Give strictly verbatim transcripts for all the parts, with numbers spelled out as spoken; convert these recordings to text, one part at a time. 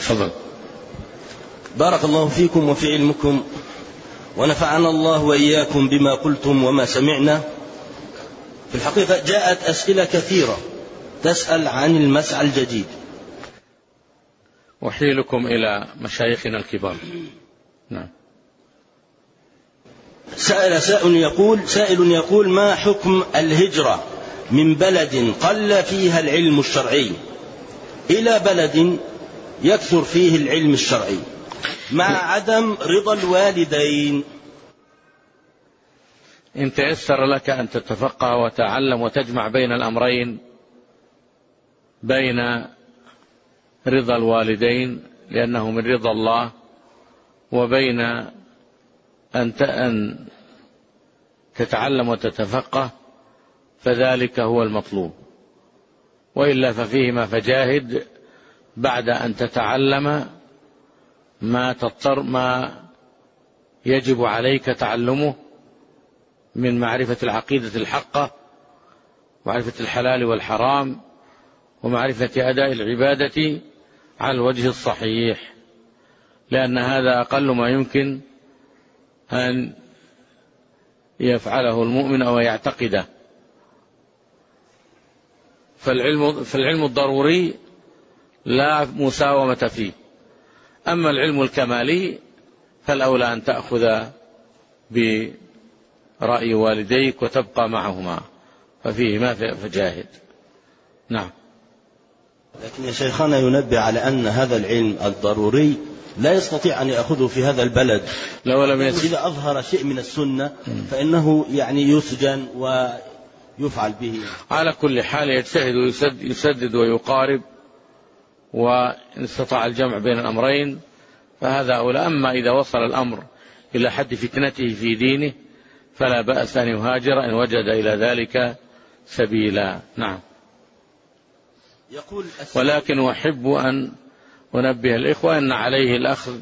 تفضل. بارك الله فيكم وفي علمكم، ونفعنا الله وإياكم بما قلتم وما سمعنا. في الحقيقة جاءت أسئلة كثيرة تسأل عن المسعى الجديد. وحيلكم إلى مشايخنا الكبار. نعم. سأل سائل يقول سائل يقول ما حكم الهجرة من بلد قل فيها العلم الشرعي إلى بلد يكثر فيه العلم الشرعي مع عدم رضا الوالدين؟ إن تيسر لك أن تتفقه وتعلم وتجمع بين الأمرين، بين رضا الوالدين لأنه من رضا الله، وبين أن تتعلم وتتفقه، فذلك هو المطلوب. وإلا ففيهما فجاهد بعد أن تتعلم ما تضطر ما يجب عليك تعلمه من معرفة العقيدة الحقة، ومعرفة الحلال والحرام، ومعرفة أداء العبادة على الوجه الصحيح، لأن هذا أقل ما يمكن أن يفعله المؤمن أو يعتقده. فالعلم, فالعلم الضروري لا مساومة فيه. أما العلم الكمالي فالأولى أن تأخذ برأي والديك وتبقى معهما، ففيهما فجاهد. نعم. لكن يا شيخنا ينبه على أن هذا العلم الضروري لا يستطيع أن يأخذه في هذا البلد، لو لم إذا أظهر شيء من السنة فإنه يعني يسجن ويفعل به. على كل حال يجتهد ويسدد ويقارب، وإن استطاع الجمع بين الأمرين فهذا أولى. أما إذا وصل الأمر إلى حد فتنته في دينه فلا بأس أن يهاجر إن وجد إلى ذلك سبيلا. نعم. ولكن أحب أن أنبه الإخوة أن عليه الأخذ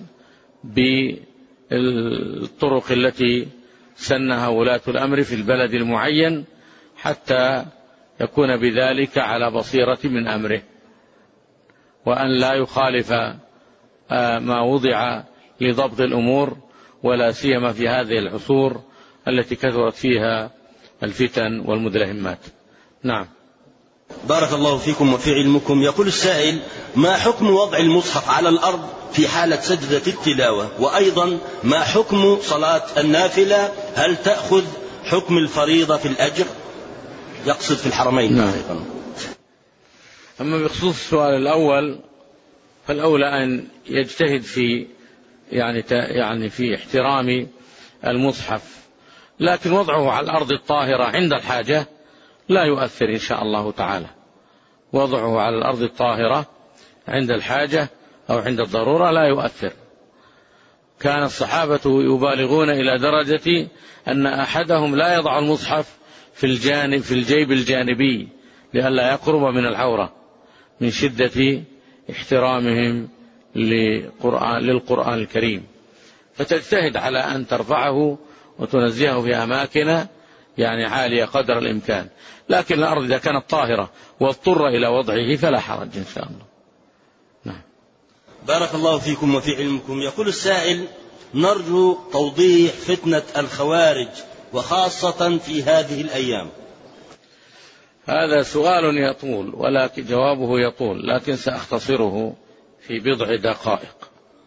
بالطرق التي سنها ولاة الأمر في البلد المعين حتى يكون بذلك على بصيرة من أمره، وأن لا يخالف ما وضع لضبط الأمور، ولا سيما في هذه العصور التي كثرت فيها الفتن والمدلهمات. نعم. بارك الله فيكم وفي علمكم. يقول السائل ما حكم وضع المصحف على الأرض في حالة سجدة التلاوة؟ وأيضا ما حكم صلاة النافلة؟ هل تأخذ حكم الفريضة في الأجر؟ يقصد في الحرمين. نعم. أما بخصوص السؤال الأول فالأولى أن يجتهد في يعني يعني في احترام المصحف، لكن وضعه على الأرض الطاهرة عند الحاجة لا يؤثر إن شاء الله تعالى. وضعه على الأرض الطاهرة عند الحاجة أو عند الضرورة لا يؤثر. كان الصحابة يبالغون إلى درجة أن أحدهم لا يضع المصحف في الجانب في الجيب الجانبي لئلا يقرب من العورة، من شدة احترامهم للقرآن, للقرآن الكريم. فتجتهد على أن ترفعه وتنزهه في أماكن يعني عالية قدر الإمكان، لكن الأرض إذا كانت طاهرة واضطر إلى وضعه فلا حرج إن شاء الله. نعم. بارك الله فيكم وفي علمكم. يقول السائل نرجو توضيح فتنة الخوارج وخاصة في هذه الأيام. هذا سؤال يطول ولكن جوابه يطول، لكن سأختصره في بضع دقائق.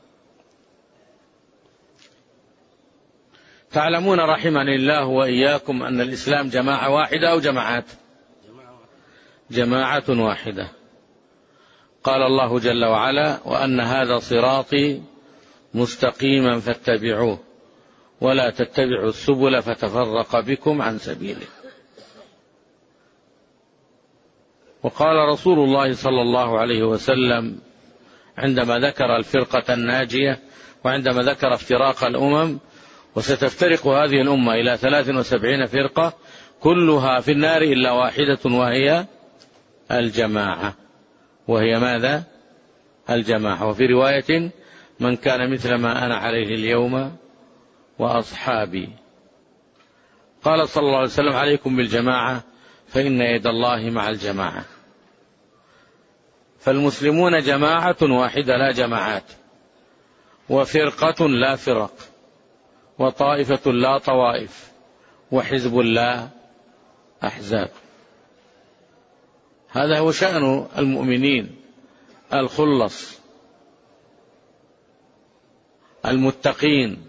تعلمون رحمني الله وإياكم أن الإسلام جماعة واحدة أو جماعات؟ جماعة واحدة. قال الله جل وعلا وأن هذا صراطي مستقيما فاتبعوه ولا تتبعوا السبل فتفرق بكم عن سبيله. وقال رسول الله صلى الله عليه وسلم عندما ذكر الفرقة الناجية وعندما ذكر افتراق الأمم وستفترق هذه الأمة إلى ثلاث وسبعين فرقة كلها في النار إلا واحدة وهي الجماعة. وهي ماذا؟ الجماعة. وفي رواية من كان مثل ما أنا عليه اليوم وأصحابي. قال صلى الله عليه وسلم عليكم بالجماعة فإن يد الله مع الجماعة. فالمسلمون جماعة واحدة لا جماعات، وفرقة لا فرق، وطائفة لا طوائف، وحزب لا أحزاب. هذا هو شأن المؤمنين الخلص المتقين،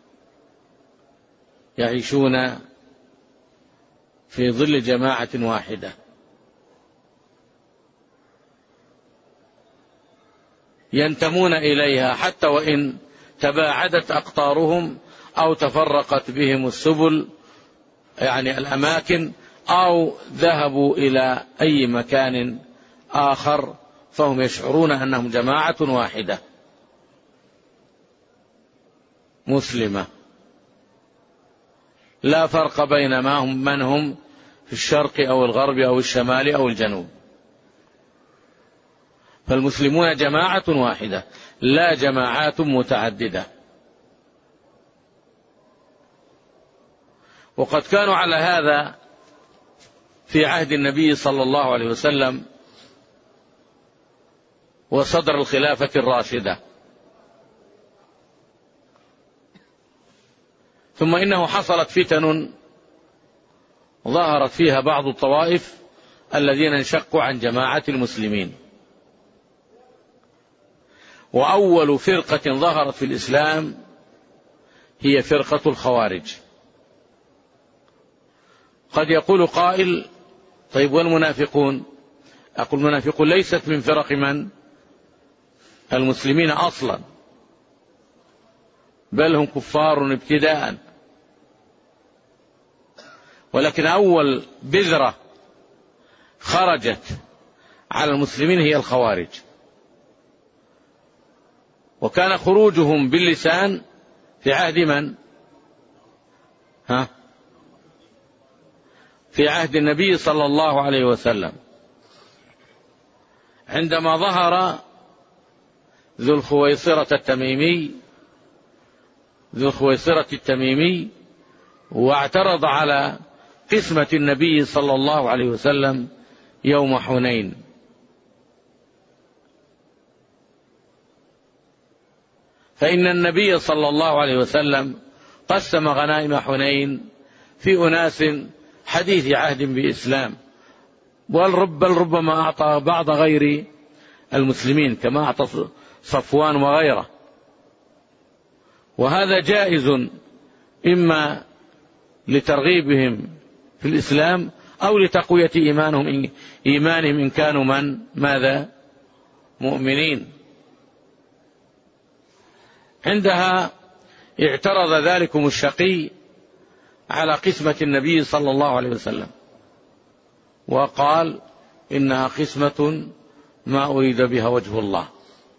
يعيشون في ظل جماعة واحدة، ينتمون إليها حتى وإن تباعدت أقطارهم أو تفرقت بهم السبل، يعني الأماكن، أو ذهبوا إلى أي مكان آخر، فهم يشعرون أنهم جماعة واحدة مسلمة، لا فرق بين ما هم من هم في الشرق أو الغرب أو الشمال أو الجنوب. فالمسلمون جماعة واحدة لا جماعات متعددة. وقد كانوا على هذا في عهد النبي صلى الله عليه وسلم وصدر الخلافة الراشدة، ثم إنه حصلت فتن ظهرت فيها بعض الطوائف الذين انشقوا عن جماعة المسلمين. وأول فرقة ظهرت في الإسلام هي فرقة الخوارج. قد يقول قائل: طيب والمنافقون؟ أقول: المنافقون ليست من فرق من؟ المسلمين أصلا، بل هم كفار ابتداء، ولكن أول بذرة خرجت على المسلمين هي الخوارج. وكان خروجهم باللسان في عهد من؟ ها؟ في عهد النبي صلى الله عليه وسلم، عندما ظهر ذو الخويصرة التميمي ذو الخويصرة التميمي واعترض على قسمة النبي صلى الله عليه وسلم يوم حنين. فإن النبي صلى الله عليه وسلم قسم غنائم حنين في أناس حديث عهد بإسلام، بل ربما أعطى بعض غير المسلمين كما أعطى صفوان وغيره. وهذا جائز إما لترغيبهم في الإسلام أو لتقوية إيمانهم إن, إيمانهم إن كانوا من ماذا مؤمنين. عندها اعترض ذلكم الشقي على قسمة النبي صلى الله عليه وسلم وقال: إنها قسمة ما أريد بها وجه الله،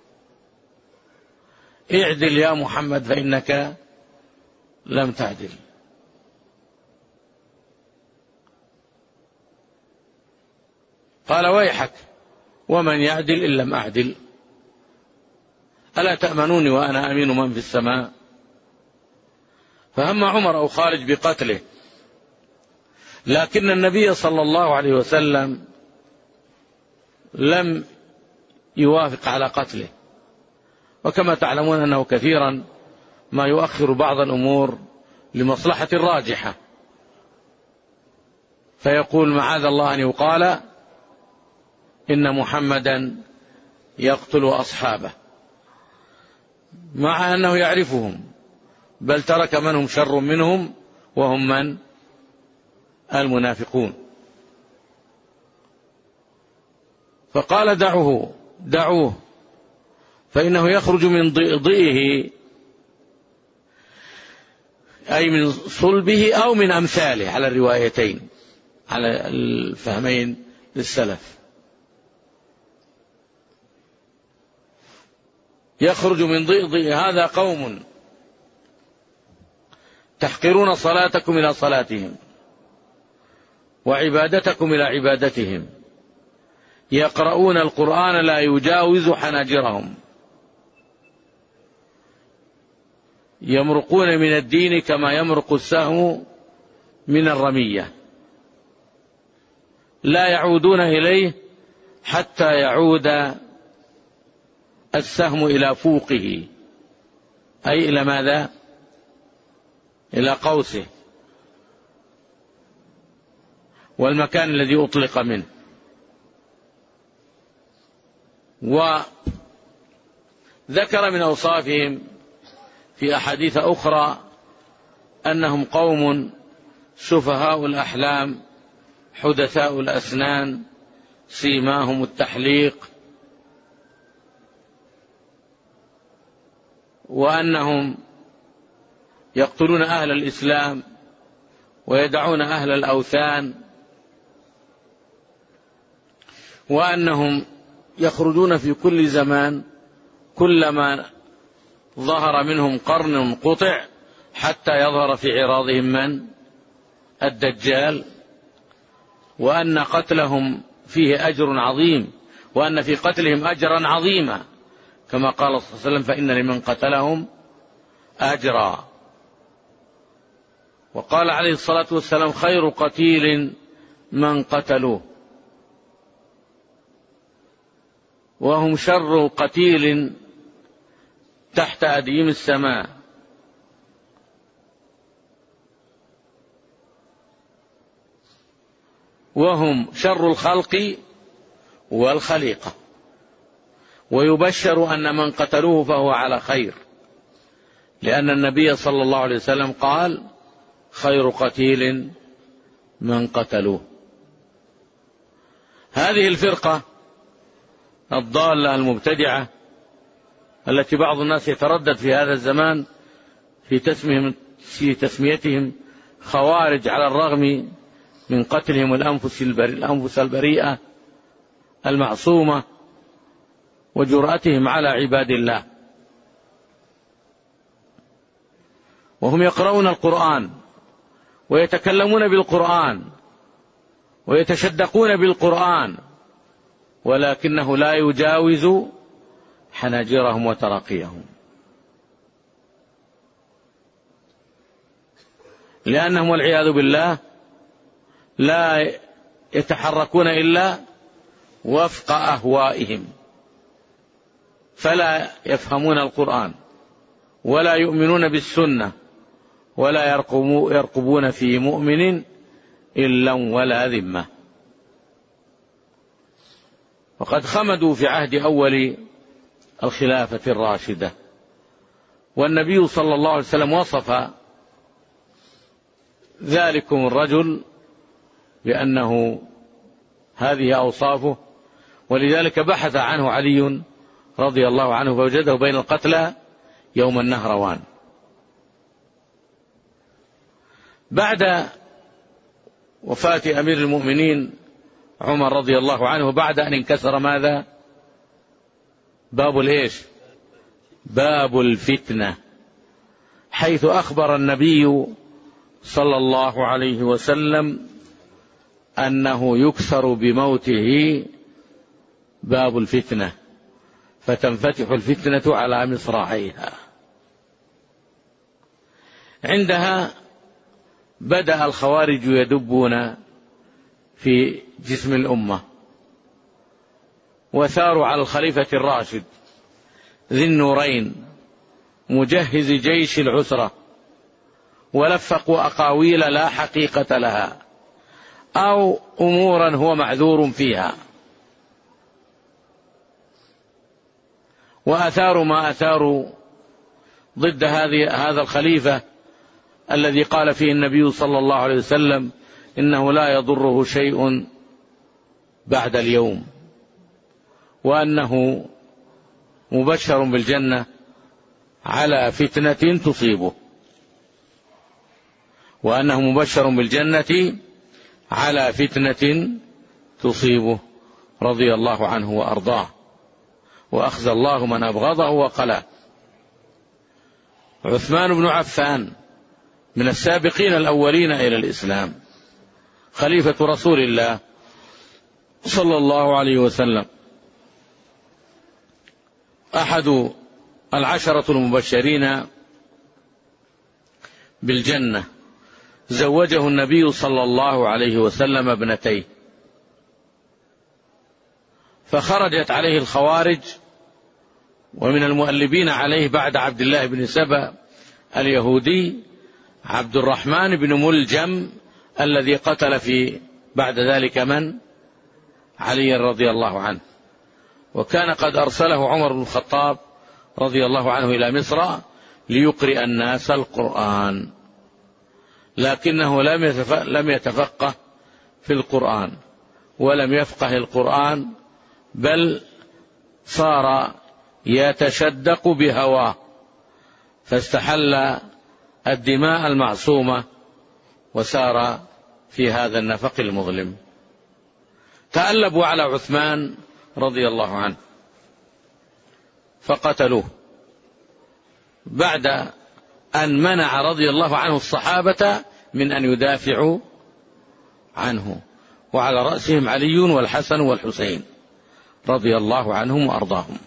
اعدل يا محمد فإنك لم تعدل. قال: ويحك، ومن يعدل إن لم أعدل؟ ألا تأمنوني وأنا أمين من في السماء؟ فهم عمر أو خالد بقتله، لكن النبي صلى الله عليه وسلم لم يوافق على قتله. وكما تعلمون أنه كثيرا ما يؤخر بعض الأمور لمصلحة راجحة، فيقول: معاذ الله أن يقال إن محمدا يقتل أصحابه، مع أنه يعرفهم، بل ترك من هم شر منهم وهم من؟ المنافقون. فقال: دعوه دعوه فإنه يخرج من ضئه، أي من صلبه أو من أمثاله، على الروايتين، على الفهمين للسلف. يخرج من ضئه، هذا قوم تحقرون صلاتكم إلى صلاتهم وعبادتكم إلى عبادتهم، يقرؤون القرآن لا يجاوز حناجرهم، يمرقون من الدين كما يمرق السهم من الرمية، لا يعودون إليه حتى يعود السهم إلى فوقه، أي إلى ماذا؟ إلى قوسه والمكان الذي أطلق منه. وذكر من أوصافهم في أحاديث أخرى أنهم قوم سفهاء الأحلام حدثاء الأسنان سيماهم التحليق، وأنهم يقتلون أهل الإسلام ويدعون أهل الأوثان، وأنهم يخرجون في كل زمان كلما ظهر منهم قرن قطع حتى يظهر في عراضهم من؟ الدجال، وأن قتلهم فيه أجر عظيم، وأن في قتلهم أجرا عظيما كما قال صلى الله عليه وسلم: فإن لمن قتلهم أجرا. وقال عليه الصلاة والسلام: خير قتيل من قتلوه، وهم شر قتيل تحت أديم السماء. وهم شر الخلق والخليقة، ويبشر أن من قتلوه فهو على خير، لأن النبي صلى الله عليه وسلم قال: خير قتيل من قتلوه. هذه الفرقة الضالة المبتدعة التي بعض الناس يتردد في هذا الزمان في تسميتهم, في تسميتهم خوارج، على الرغم من قتلهم الأنفس, الأنفس البريئة المعصومة وجرأتهم على عباد الله. وهم يقرؤون القرآن ويتكلمون بالقرآن ويتشدقون بالقرآن، ولكنه لا يجاوز حناجرهم وتراقيهم، لأنهم والعياذ بالله لا يتحركون إلا وفق أهوائهم، فلا يفهمون القرآن ولا يؤمنون بالسنة ولا يرقبون في مؤمن إلا ولا ذمة. وقد خمدوا في عهد أول الخلافة الراشدة، والنبي صلى الله عليه وسلم وصف ذلكم الرجل بأنه هذه أوصافه، ولذلك بحث عنه علي رضي الله عنه فوجده بين القتلى يوم النهروان. بعد وفاة أمير المؤمنين عمر رضي الله عنه، بعد أن انكسر ماذا؟ باب الإيش؟ باب الفتنة، حيث أخبر النبي صلى الله عليه وسلم أنه يكسر بموته باب الفتنة، فتنفتح الفتنة على مصراعيها. عندها بدأ الخوارج يدبون في جسم الأمة، وثاروا على الخليفة الراشد ذي النورين مجهز جيش العسرة، ولفقوا أقاويل لا حقيقة لها أو أمورا هو معذور فيها، وأثاروا ما أثاروا ضد هذه هذا الخليفة الذي قال فيه النبي صلى الله عليه وسلم: إنه لا يضره شيء بعد اليوم، وأنه مبشر بالجنة على فتنة تصيبه، وأنه مبشر بالجنة على فتنة تصيبه رضي الله عنه وأرضاه، وأخزى الله من أبغضه وقلاه. عثمان بن عفان من السابقين الأولين إلى الإسلام، خليفة رسول الله صلى الله عليه وسلم، أحد العشرة المبشرين بالجنة، زوجه النبي صلى الله عليه وسلم ابنتيه، فخرجت عليه الخوارج ومن المؤلبين عليه بعد عبد الله بن سبأ اليهودي عبد الرحمن بن ملجم الذي قتل في بعد ذلك من؟ علي رضي الله عنه. وكان قد أرسله عمر بن الخطاب رضي الله عنه إلى مصر ليقرئ الناس القرآن، لكنه لم يتفقه في القرآن ولم يفقه القرآن، بل صار يتشدق بهواه، فاستحل الدماء المعصومة وسار في هذا النفق المظلم. تألبوا على عثمان رضي الله عنه فقتلوه بعد أن منع رضي الله عنه الصحابة من أن يدافعوا عنه، وعلى رأسهم علي والحسن والحسين رضي الله عنهم وأرضاهم.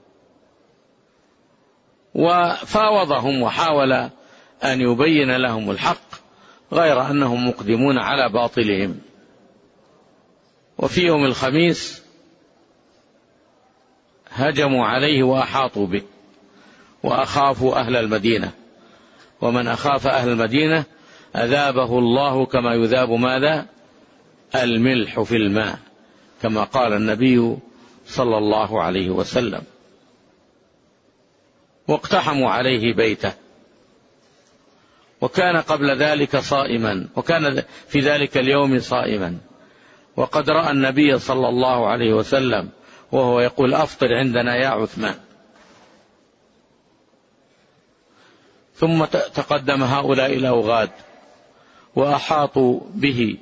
وفاوضهم وحاول أن يبين لهم الحق، غير أنهم مقدمون على باطلهم. وفي يوم الخميس هجموا عليه وأحاطوا به وأخافوا أهل المدينة، ومن أخاف أهل المدينة أذابه الله كما يذاب ماذا؟ الملح في الماء، كما قال النبي صلى الله عليه وسلم. واقتحموا عليه بيته، وكان قبل ذلك صائما، وكان في ذلك اليوم صائما، وقد رأى النبي صلى الله عليه وسلم وهو يقول أفطر عندنا يا عثمان. ثم تقدم هؤلاء الأوغاد وأحاطوا به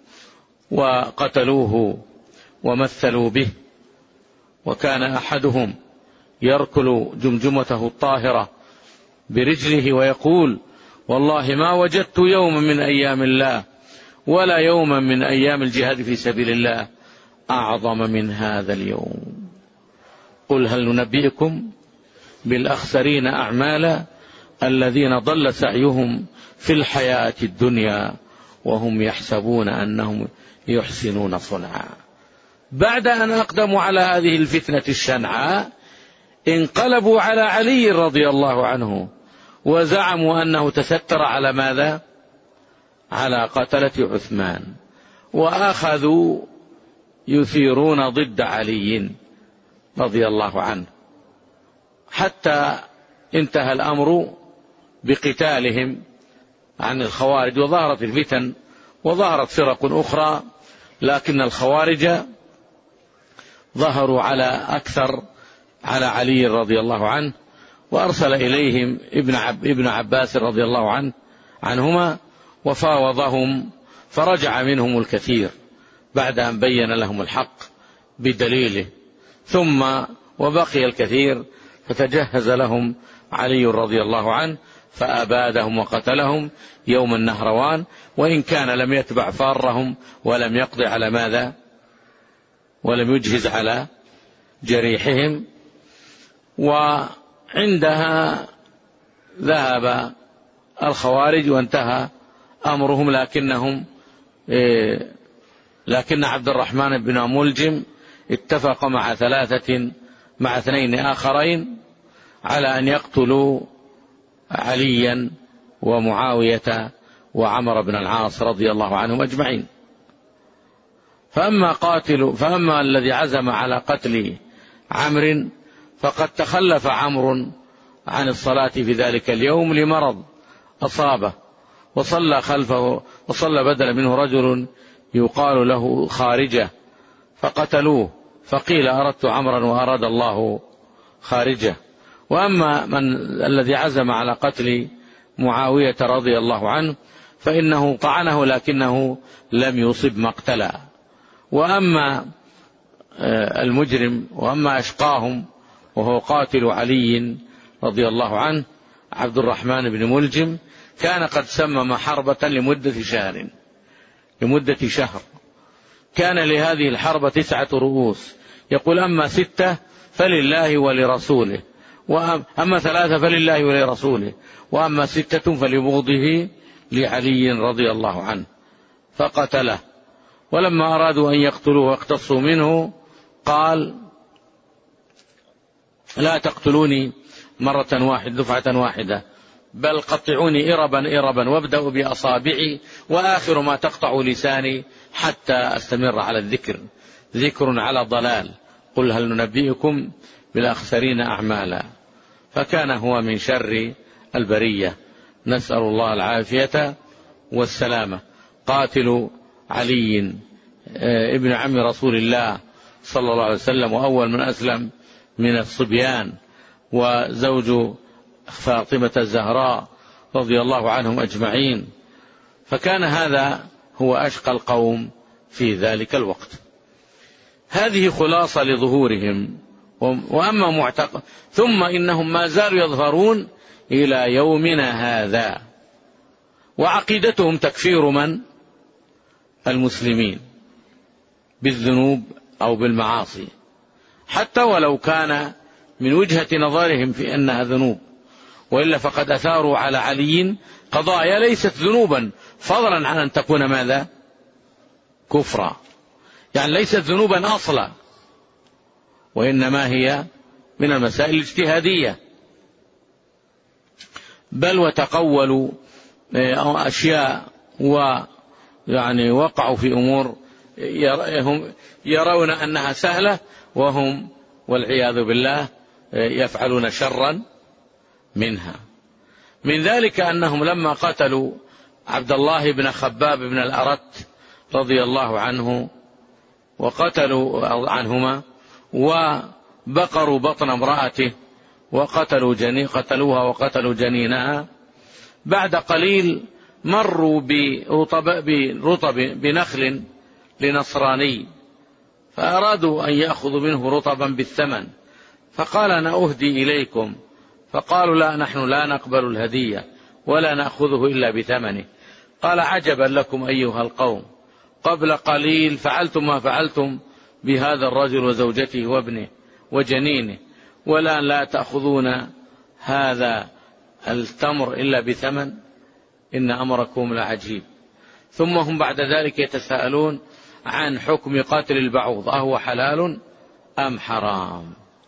وقتلوه ومثلوا به، وكان أحدهم يركل جمجمته الطاهرة برجله ويقول والله ما وجدت يوما من أيام الله ولا يوما من أيام الجهاد في سبيل الله أعظم من هذا اليوم. قل هل ننبئكم بالأخسرين أعمالا الذين ضل سعيهم في الحياة الدنيا وهم يحسبون أنهم يحسنون صنعا. بعد أن أقدموا على هذه الفتنة الشنعاء انقلبوا على علي رضي الله عنه وزعموا أنه تستر على ماذا؟ على قتلة عثمان، وأخذوا يثيرون ضد علي رضي الله عنه، حتى انتهى الأمر بقتالهم عن الخوارج، وظهرت الفتن وظهرت فرق أخرى، لكن الخوارج ظهروا على أكثر على علي رضي الله عنه، وأرسل إليهم ابن, عب ابن عباس رضي الله عنه عنهما وفاوضهم، فرجع منهم الكثير بعد أن بين لهم الحق بدليله، ثم وبقي الكثير فتجهز لهم علي رضي الله عنه فأبادهم وقتلهم يوم النهروان، وإن كان لم يتبع فارهم ولم يقضي على ماذا؟ ولم يجهز على جريحهم. وعندها ذهب الخوارج وانتهى أمرهم، لكنهم إيه لكن عبد الرحمن بن ملجم اتفق مع ثلاثة مع اثنين آخرين على أن يقتلوا عليا ومعاوية وعمر بن العاص رضي الله عنهم أجمعين. فأما قاتل فأما الذي عزم على قتل عمرو فقد تخلف عمرو عن الصلاة في ذلك اليوم لمرض أصابه، وصلى خلفه وصلى بدل منه رجل يقال له خارجة فقتلوه، فقيل أردت عمرا وأراد الله خارجة. وأما من الذي عزم على قتل معاوية رضي الله عنه فإنه طعنه لكنه لم يصب مقتلا. وأما المجرم وأما أشقاهم وهو قاتل علي رضي الله عنه عبد الرحمن بن ملجم، كان قد سمم حربة لمدة شهر لمدة شهر كان لهذه الحرب تسعة رؤوس، يقول أما ستة فلله ولرسوله، وأما ثلاثة فلله ولرسوله، وأما ستة فلبغضه لعلي رضي الله عنه، فقتله. ولما أرادوا أن يقتلوه واقتصوا منه قال لا تقتلوني مرة واحدة دفعة واحدة، بل قطعوني إربا إربا وابدأوا بأصابعي وآخر ما تقطع لساني حتى أستمر على الذكر، ذكر على ضلال، قل هل ننبئكم بالأخسرين أعمالا. فكان هو من شر البرية، نسأل الله العافية والسلامة. قاتل علي ابن عم رسول الله صلى الله عليه وسلم، وأول من أسلم من الصبيان، وزوج فاطمة الزهراء رضي الله عنهم أجمعين. فكان هذا هو أشقى القوم في ذلك الوقت. هذه خلاصة لظهورهم. وأما معتقد ثم إنهم ما زالوا يظهرون إلى يومنا هذا، وعقيدتهم تكفير من؟ المسلمين بالذنوب أو بالمعاصي، حتى ولو كان من وجهة نظرهم في أنها ذنوب، وإلا فقد أثاروا على علي قضايا ليست ذنوبا، فضلا عن أن تكون ماذا؟ كفرا، يعني ليست ذنوبا أصلا، وإنما هي من المسائل الاجتهادية. بل وتقولوا أشياء ويعني وقعوا في أمور يرون أنها سهلة، وهم والعياذ بالله يفعلون شرا منها. من ذلك أنهم لما قتلوا عبد الله بن خباب بن الأرت رضي الله عنه، وقتلوا عنهما وبقروا بطن امرأته وقتلوا جني قتلوها وقتلوا جنينها، بعد قليل مروا برطب, برطب بنخل لنصراني، فأرادوا أن يأخذوا منه رطبا بالثمن، فقال أنا أهدي إليكم، فقالوا لا، نحن لا نقبل الهدية ولا نأخذه إلا بثمنه. قال عجبا لكم أيها القوم، قبل قليل فعلتم ما فعلتم بهذا الرجل وزوجته وابنه وجنينه، والآن لا تأخذون هذا التمر إلا بثمن، إن أمركم لعجيب. ثم هم بعد ذلك يتساءلون عن حكم قتل البعوض، أهو حلال أم حرام؟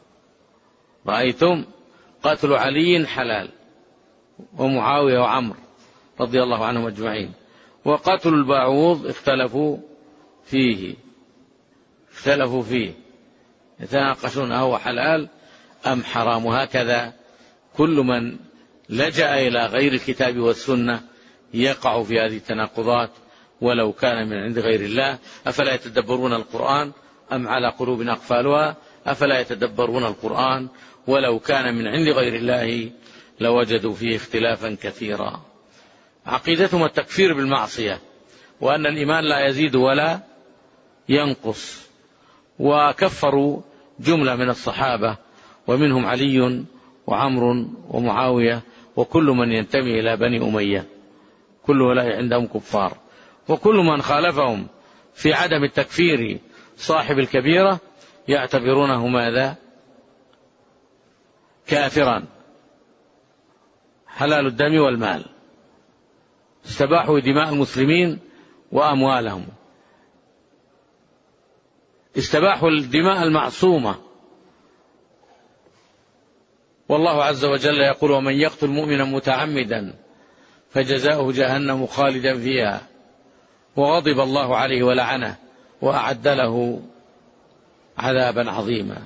رأيتم قتل علي حلال، ومعاوية وعمر رضي الله عنهم أجمعين، وقتل البعوض اختلفوا فيه اختلفوا فيه يتناقشون أهو حلال أم حرام. وهكذا كل من لجأ إلى غير الكتاب والسنة يقع في هذه التناقضات ولو كان من عند غير الله. أفلا يتدبرون القرآن أم على قلوب أقفالها؟ أفلا يتدبرون القرآن ولو كان من عند غير الله لوجدوا فيه اختلافا كثيرا. عقيدتهم التكفير بالمعصية، وأن الإيمان لا يزيد ولا ينقص، وكفروا جملة من الصحابة، ومنهم علي وعمر ومعاوية وكل من ينتمي إلى بني أمية، كل هؤلاء عندهم كفار. وكل من خالفهم في عدم التكفير صاحب الكبيرة يعتبرونه ماذا؟ كافرا، حلال الدم والمال، استباحوا دماء المسلمين وأموالهم، استباحوا الدماء المعصومة. والله عز وجل يقول ومن يقتل مؤمنا متعمدا فجزاؤه جهنم خالدا فيها وغضب الله عليه ولعنه وأعد له عذابا عظيما.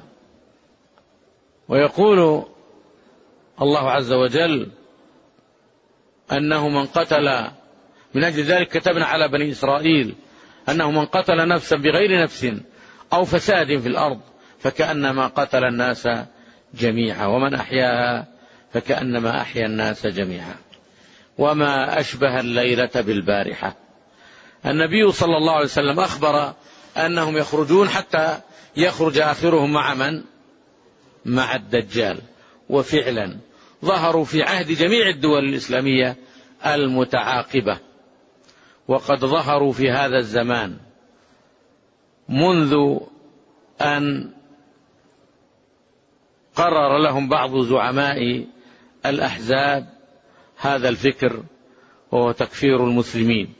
ويقول الله عز وجل أنه من قتل، من أجل ذلك كتبنا على بني إسرائيل أنه من قتل نفسا بغير نفس أو فساد في الأرض فكأنما قتل الناس جميعا ومن أحياها فكأنما أحيا الناس جميعا. وما أشبه الليلة بالبارحة. النبي صلى الله عليه وسلم أخبر أنهم يخرجون حتى يخرج آخرهم مع من؟ مع الدجال. وفعلا ظهروا في عهد جميع الدول الإسلامية المتعاقبة، وقد ظهروا في هذا الزمان منذ أن قرر لهم بعض زعماء الأحزاب هذا الفكر، وهو تكفير المسلمين،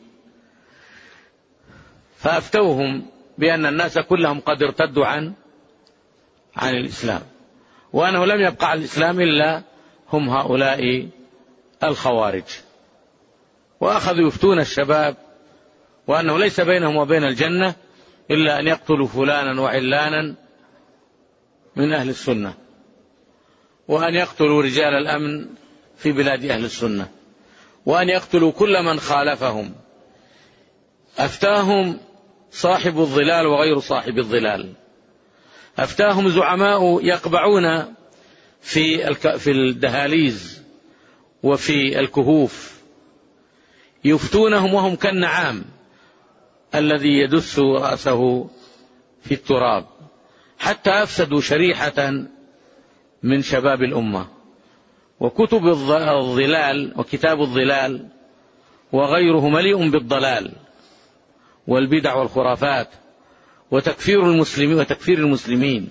فأفتوهم بأن الناس كلهم قد ارتدوا عن عن الإسلام، وأنه لم يبقى على الإسلام إلا هم هؤلاء الخوارج، وأخذوا يفتون الشباب وأنه ليس بينهم وبين الجنة إلا أن يقتلوا فلانا وعلانا من أهل السنة، وأن يقتلوا رجال الأمن في بلاد أهل السنة، وأن يقتلوا كل من خالفهم. أفتاهم صاحب الظلال وغير صاحب الظلال، أفتاهم زعماء يقبعون في في الدهاليز وفي الكهوف، يفتونهم وهم كالنعام الذي يدس رأسه في التراب، حتى أفسدوا شريحة من شباب الأمة. وكتب الظلال وكتاب الظلال وغيره مليء بالضلال والبدع والخرافات وتكفير المسلمين وتكفير المسلمين.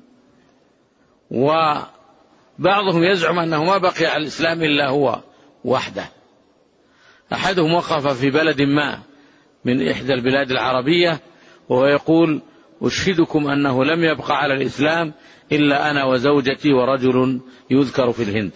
وبعضهم يزعم أنه ما بقي على الإسلام إلا هو وحده. أحدهم وقف في بلد ما من إحدى البلاد العربية وهو يقول: أشهدكم أنه لم يبقى على الإسلام إلا أنا وزوجتي ورجل يذكر في الهند.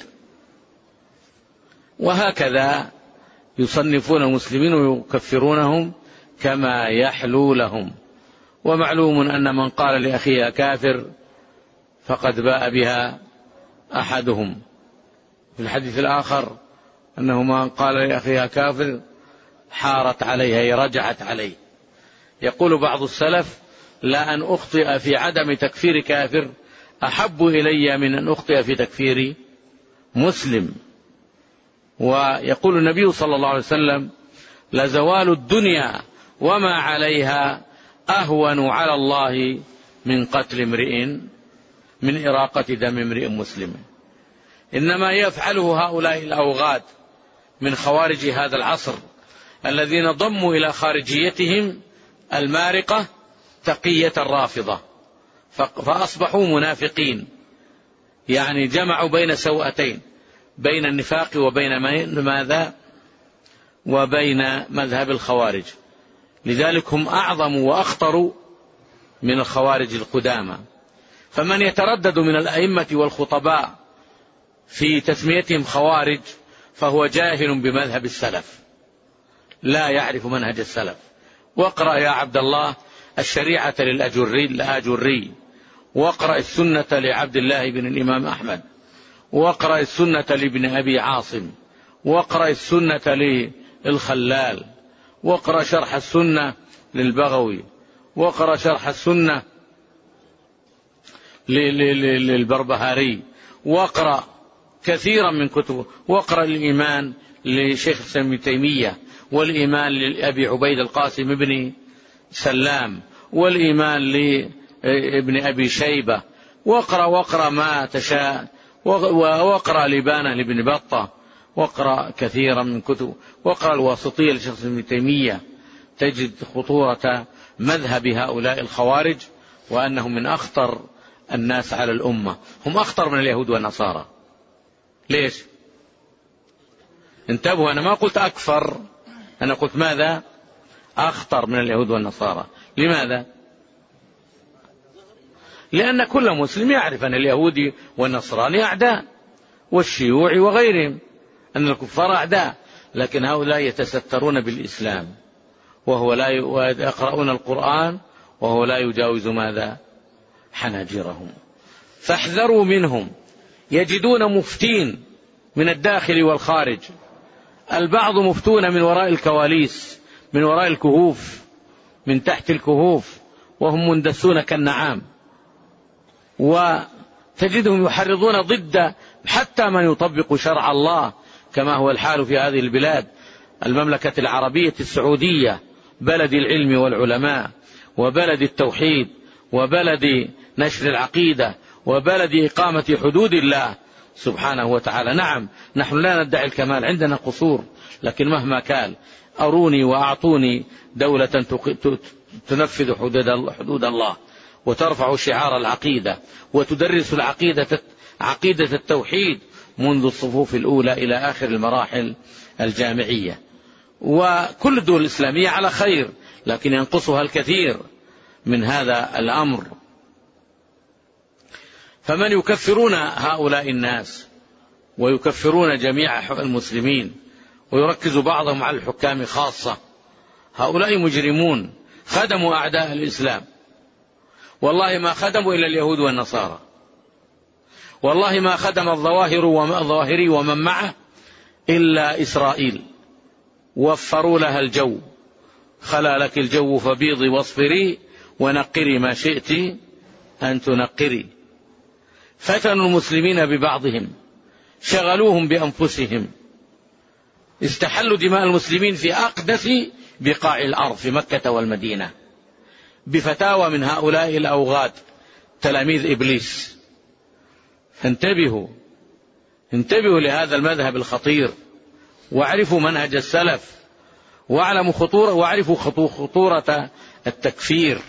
وهكذا يصنفون المسلمين ويكفرونهم كما يحلو لهم. ومعلوم أن من قال لأخيه كافر فقد باء بها أحدهم. في الحديث الآخر أنه من قال لأخيها كافر حارت عليها، رجعت عليه. يقول بعض السلف: لا أن أخطئ في عدم تكفير كافر أحب إلي من أن أخطئ في تكفير مسلم. ويقول النبي صلى الله عليه وسلم: لزوال الدنيا وما عليها أهون على الله من قتل امرئ من إراقة دم امرئ مسلم. إنما يفعله هؤلاء الأوغاد من خوارج هذا العصر الذين ضموا إلى خارجيتهم المارقة تقية الرافضة، فأصبحوا منافقين، يعني جمعوا بين سوءتين، بين النفاق وبين ماذا؟ وبين مذهب الخوارج. لذلك هم أعظم وأخطر من الخوارج القدامى. فمن يتردد من الأئمة والخطباء في تسميتهم خوارج فهو جاهل بمذهب السلف، لا يعرف منهج السلف. واقرأ يا عبد الله الشريعة للأجري الآجري، واقرأ السنة لعبد الله بن الإمام أحمد، واقرأ السنة لابن أبي عاصم، واقرأ السنة للخلال، واقرأ شرح السنة للبغوي، واقرأ شرح السنة للبربهاري، واقرأ كثيرا من كتبه، واقرأ الإيمان لشيخ ابن تيمية، والإيمان لأبي عبيد القاسم بن سلام، والإيمان لابن أبي شيبة، واقرأ واقرأ ما تشاء، واقرأ لبانة لابن بطة، واقرأ كثيرا من كتب، واقرأ الواسطية لشيخ ابن تيمية، تجد خطورة مذهب هؤلاء الخوارج وأنهم من أخطر الناس على الأمة. هم أخطر من اليهود والنصارى. ليش؟ انتبهوا، أنا ما قلت أكفر، أنا قلت ماذا؟ أخطر من اليهود والنصارى. لماذا؟ لأن كل مسلم يعرف أن اليهودي والنصراني أعداء، والشيوعي وغيرهم، أن الكفار أعداء، لكن هؤلاء يتسترون بالإسلام وهو لا يقرؤون القرآن وهو لا يجاوز ماذا؟ حناجرهم. فاحذروا منهم. يجدون مفتين من الداخل والخارج، البعض مفتون من وراء الكواليس، من وراء الكهوف، من تحت الكهوف، وهم مندسون كالنعام، وتجدهم يحرضون ضد حتى من يطبق شرع الله، كما هو الحال في هذه البلاد، المملكة العربية السعودية، بلد العلم والعلماء، وبلد التوحيد، وبلد نشر العقيدة، وبلد إقامة حدود الله سبحانه وتعالى. نعم، نحن لا ندعي الكمال، عندنا قصور، لكن مهما كان أروني وأعطوني دولة تنفذ حدود الله وترفع شعار العقيدة وتدرس العقيدة عقيدة التوحيد منذ الصفوف الأولى إلى آخر المراحل الجامعية. وكل الدول الإسلامية على خير، لكن ينقصها الكثير من هذا الأمر. فمن يكفرون هؤلاء الناس ويكفرون جميع المسلمين ويركز بعضهم على الحكام خاصة، هؤلاء مجرمون خدموا أعداء الإسلام، والله ما خدموا إلا اليهود والنصارى، والله ما خدم الظواهر والظاهري ومن معه إلا إسرائيل، وفروا لها الجو، خلا لك الجو فبيضي واصفري ونقري ما شئت أن تنقري. فتنوا المسلمين ببعضهم، شغلوهم بأنفسهم، استحلوا دماء المسلمين في أقدس بقاع الأرض في مكة والمدينة بفتاوى من هؤلاء الأوغاد تلاميذ إبليس. فانتبهوا انتبهوا لهذا المذهب الخطير، واعرفوا منهج السلف، واعلموا خطورة واعرفوا خطورة التكفير،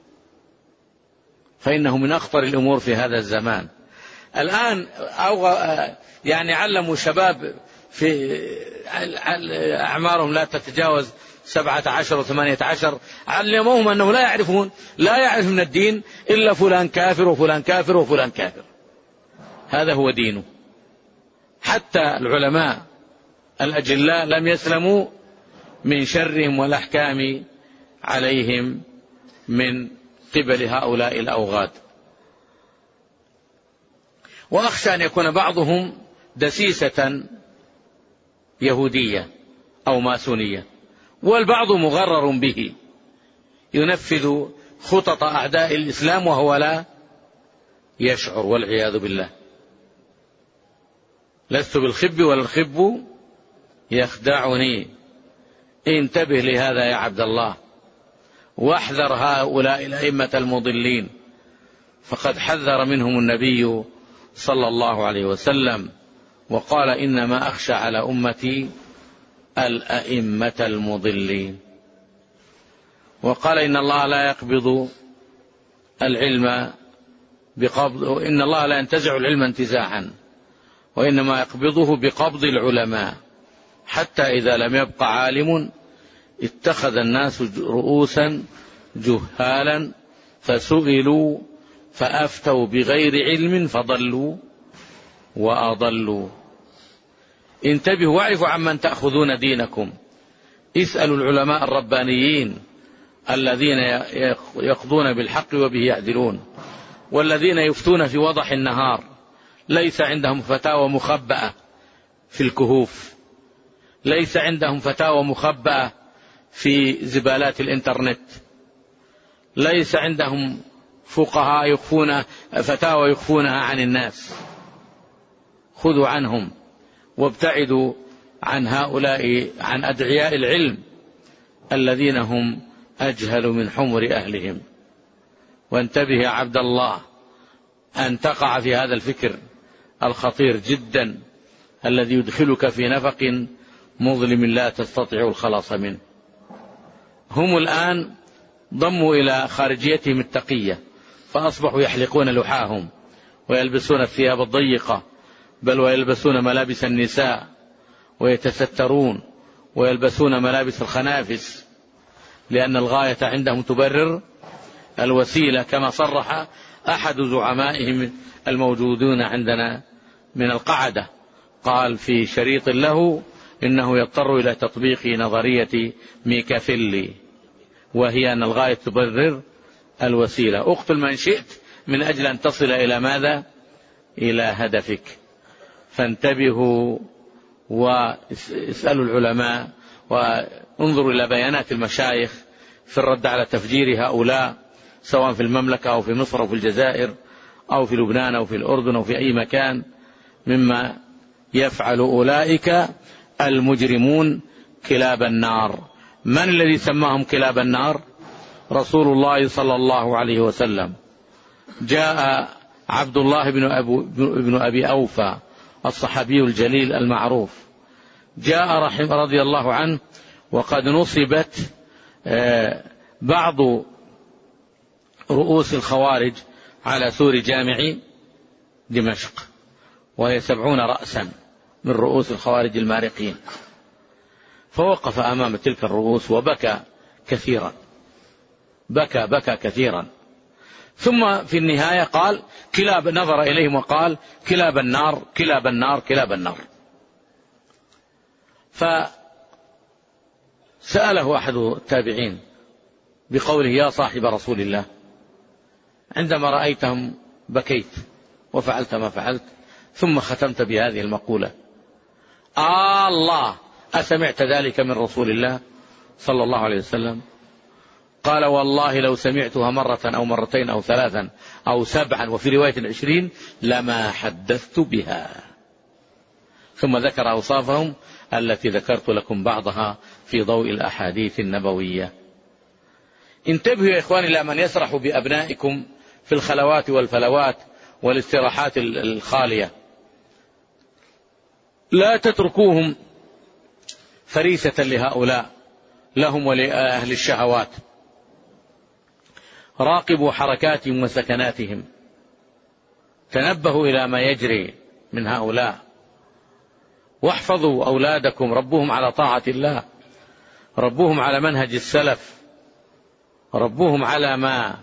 فإنه من أخطر الأمور في هذا الزمان. الآن أو يعني علموا شباب في أعمارهم لا تتجاوز سبعة عشر وثمانية عشر، علموهم أنه لا يعرفون لا يعرف من الدين إلا فلان كافر وفلان كافر وفلان كافر، هذا هو دينه. حتى العلماء الأجلاء لم يسلموا من شرهم والأحكام عليهم من قبل هؤلاء الأوغاد. وأخشى أن يكون بعضهم دسيسة يهودية أو ماسونية، والبعض مغرر به ينفذ خطط أعداء الإسلام وهو لا يشعر، والعياذ بالله. لست بالخب ولا الخب يخدعني، انتبه لهذا يا عبد الله، واحذر هؤلاء الأئمة المضلين، فقد حذر منهم النبي صلى الله عليه وسلم وقال إنما أخشى على أمتي الأئمة المضلين، وقال إن الله لا يقبض العلم بقبض، إن الله لا ينتزع العلم انتزاعا، وإنما يقبضه بقبض العلماء، حتى إذا لم يبق عالم اتخذ الناس رؤوسا جهالا فسئلوا فأفتوا بغير علم فضلوا وأضلوا. انتبهوا واعرفوا عمن تأخذون دينكم، اسألوا العلماء الربانيين الذين يقضون بالحق وبه يعدلون، والذين يفتون في وضح النهار، ليس عندهم فتاوى مخبأة في الكهوف، ليس عندهم فتاوى مخبأة في زبالات الإنترنت، ليس عندهم فقهاء يخفون فتاوى يخفونها عن الناس. خذوا عنهم وابتعدوا عن هؤلاء، عن أدعياء العلم الذين هم أجهل من حمر أهلهم. وانتبه يا عبد الله أن تقع في هذا الفكر الخطير جدا الذي يدخلك في نفق مظلم لا تستطيع الخلاص منه. هم الآن ضموا إلى خارجيتهم التقية، فأصبحوا يحلقون لحاهم ويلبسون الثياب الضيقة، بل ويلبسون ملابس النساء ويتسترون ويلبسون ملابس الخنافس، لأن الغاية عندهم تبرر الوسيلة، كما صرح أحد زعمائهم الموجودون عندنا من القعدة، قال في شريط له إنه يضطر إلى تطبيق نظرية ميكافيلي، وهي أن الغاية تبرر الوسيلة. اقتل من شئت من أجل أن تصل إلى ماذا؟ إلى هدفك. فانتبهوا واسألوا العلماء، وانظروا إلى بيانات المشايخ في الرد على تفجير هؤلاء، سواء في المملكة أو في مصر أو في الجزائر أو في لبنان أو في الأردن أو في أي مكان مما يفعل أولئك المجرمون كلاب النار. من الذي سماهم كلاب النار؟ رسول الله صلى الله عليه وسلم. جاء عبد الله بن, أبو بن أبي أوفى الصحابي الجليل المعروف، جاء رحمه رضي الله عنه وقد نصبت بعض رؤوس الخوارج على سور جامع دمشق، وهي سبعون رأسا من رؤوس الخوارج المارقين، فوقف أمام تلك الرؤوس وبكى كثيرا، بكى بكى كثيرا، ثم في النهاية قال كلاب، نظر إليهم وقال كلاب النار كلاب النار كلاب النار. فسأله أحد التابعين بقوله يا صاحب رسول الله، عندما رأيتهم بكيت وفعلت ما فعلت ثم ختمت بهذه المقولة، آه الله أسمعت ذلك من رسول الله صلى الله عليه وسلم؟ قال والله لو سمعتها مرة أو مرتين أو ثلاثا أو سبعا وفي رواية عشرين لما حدثت بها. ثم ذكر أوصافهم التي ذكرت لكم بعضها في ضوء الأحاديث النبوية. انتبهوا يا إخواني إلى من يسرح بأبنائكم في الخلوات والفلوات والاستراحات الخالية، لا تتركوهم فريسة لهؤلاء لهم ولأهل الشهوات. راقبوا حركاتهم وسكناتهم، تنبهوا إلى ما يجري من هؤلاء، واحفظوا أولادكم، ربوهم على طاعة الله، ربوهم على منهج السلف، ربوهم على ما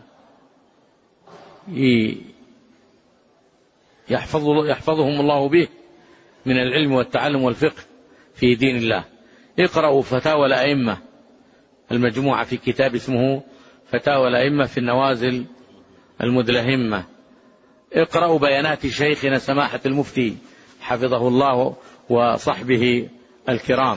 يحفظهم الله به من العلم والتعلم والفقه في دين الله. اقرأوا فتاوى الأئمة المجموعة في كتاب اسمه فتاوى الأئمة في النوازل المدلهمة. اقرأوا بيانات شيخنا سماحة المفتي حفظه الله وصحبه الكرام.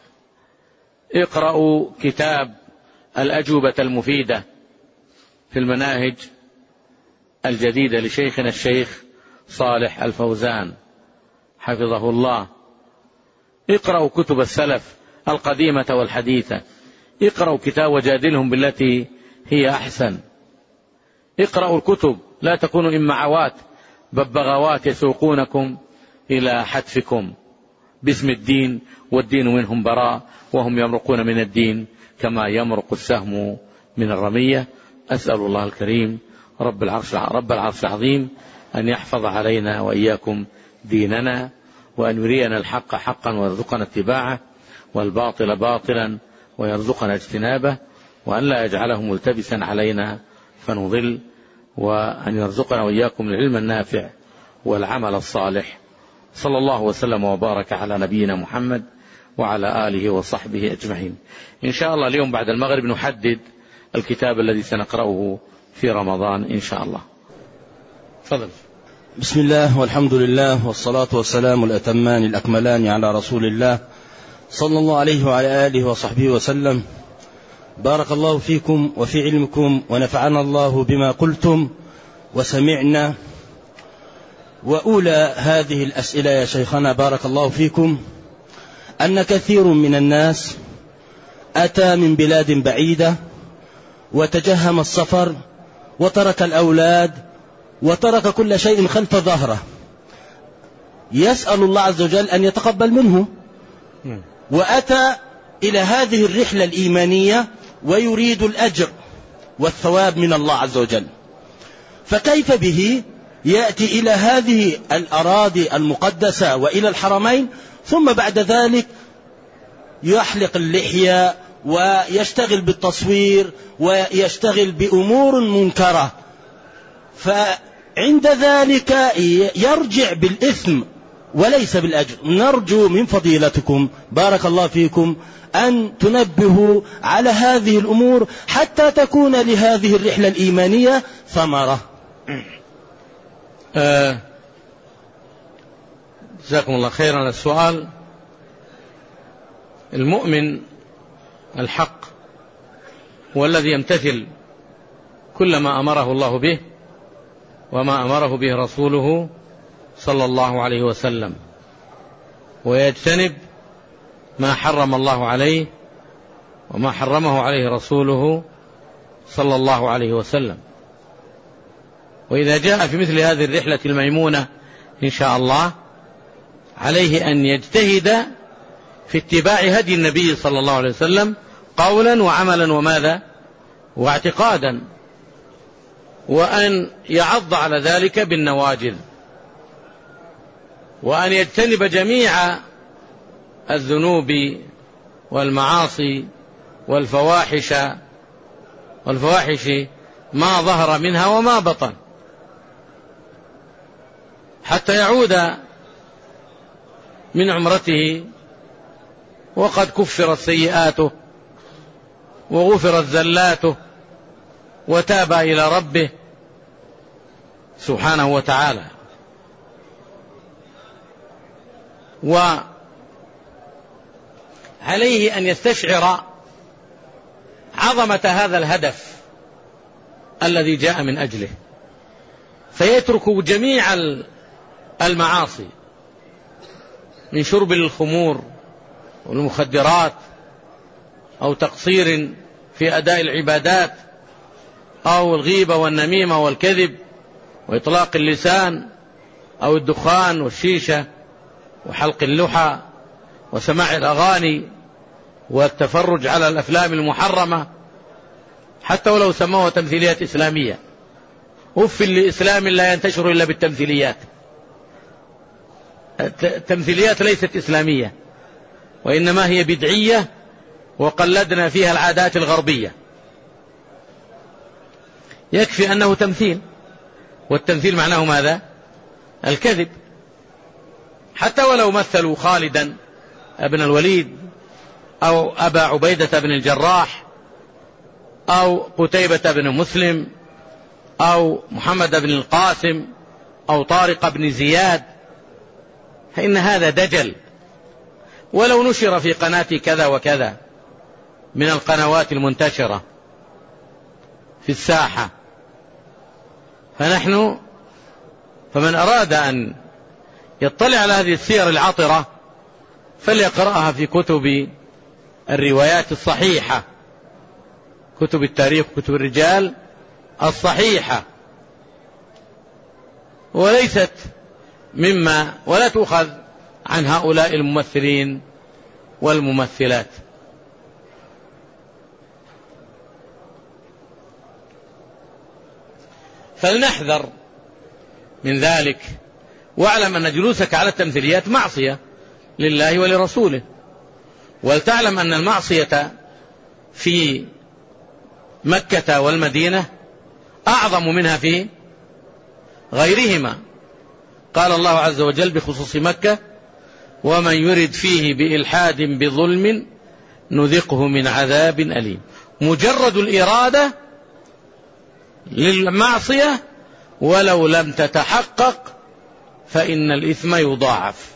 اقرأوا كتاب الأجوبة المفيدة في المناهج الجديدة لشيخنا الشيخ صالح الفوزان حفظه الله. اقرأوا كتب السلف القديمة والحديثة. اقرأوا كتاب وجادلهم بالتي هي أحسن. اقرأوا الكتب، لا تكونوا إمعوات ببغاوات يسوقونكم إلى حتفكم باسم الدين، والدين منهم براء وهم يمرقون من الدين كما يمرق السهم من الرمية. أسأل الله الكريم رب العرش رب العرش العظيم أن يحفظ علينا وإياكم ديننا، وأن يرينا الحق حقا ويرزقنا اتباعه، والباطل باطلا ويرزقنا اجتنابه، وأن لا يجعله ملتبسا علينا فنضل، وأن يرزقنا وإياكم العلم النافع والعمل الصالح. صلى الله وسلم وبارك على نبينا محمد وعلى آله وصحبه أجمعين. إن شاء الله اليوم بعد المغرب نحدد الكتاب الذي سنقرأه في رمضان إن شاء الله. تفضل. بسم الله والحمد لله والصلاة والسلام الأتمان الأكملان على رسول الله صلى الله عليه وعلى آله وصحبه وسلم. بارك الله فيكم وفي علمكم، ونفعنا الله بما قلتم وسمعنا. وأولى هذه الأسئلة يا شيخنا بارك الله فيكم أن كثير من الناس أتى من بلاد بعيدة وتجهم السفر وترك الأولاد وترك كل شيء خلف ظهره، يسأل الله عز وجل أن يتقبل منه، وأتى إلى هذه الرحلة الإيمانية ويريد الأجر والثواب من الله عز وجل، فكيف به يأتي إلى هذه الأراضي المقدسة وإلى الحرمين، ثم بعد ذلك يحلق اللحية ويشتغل بالتصوير ويشتغل بأمور منكرة، فعند ذلك يرجع بالإثم وليس بالأجر. نرجو من فضيلتكم بارك الله فيكم أن تنبهوا على هذه الأمور حتى تكون لهذه الرحلة الإيمانية ثمرة. آه جزاكم الله خيرا على السؤال. المؤمن الحق هو الذي يمتثل كل ما أمره الله به وما أمره به رسوله صلى الله عليه وسلم، ويجتنب ما حرم الله عليه وما حرمه عليه رسوله صلى الله عليه وسلم. وإذا جاء في مثل هذه الرحلة الميمونة إن شاء الله عليه أن يجتهد في اتباع هدي النبي صلى الله عليه وسلم قولا وعملا وماذا واعتقادا، وأن يعض على ذلك بالنواجذ، وأن يجتنب جميع الذنوب والمعاصي والفواحش والفواحش ما ظهر منها وما بطن، حتى يعود من عمرته وقد كفرت سيئاته وغفرت زلاته وتاب إلى ربه سبحانه وتعالى. وعليه أن يستشعر عظمة هذا الهدف الذي جاء من أجله، فيترك جميع المعاصي من شرب الخمور والمخدرات أو تقصير في أداء العبادات أو الغيبة والنميمة والكذب وإطلاق اللسان أو الدخان والشيشة وحلق اللحى وسماع الأغاني والتفرج على الأفلام المحرمة، حتى ولو سموها تمثيليات إسلامية. أف لإسلام لا ينتشر إلا بالتمثيليات. التمثيليات ليست إسلامية، وإنما هي بدعية وقلدنا فيها العادات الغربية. يكفي أنه تمثيل، والتمثيل معناه ماذا؟ الكذب. حتى ولو مثلوا خالدا ابن الوليد أو أبا عبيدة بن الجراح أو قتيبة بن مسلم أو محمد بن القاسم أو طارق بن زياد، فإن هذا دجل. ولو نشر في قناة كذا وكذا من القنوات المنتشرة في الساحة، فنحن فمن أراد أن يطلع على هذه السير العطرة فليقرأها في كتب الروايات الصحيحة، كتب التاريخ، كتب الرجال الصحيحة، وليست مما ولا تؤخذ عن هؤلاء الممثلين والممثلات. فلنحذر من ذلك، واعلم أن جلوسك على التمثيليات معصية لله ولرسوله، ولتعلم أن المعصية في مكة والمدينة أعظم منها في غيرهما. قال الله عز وجل بخصوص مكة: ومن يرد فيه بإلحاد بظلم نذقه من عذاب أليم. مجرد الإرادة للمعصية ولو لم تتحقق فإن الإثم يضاعف.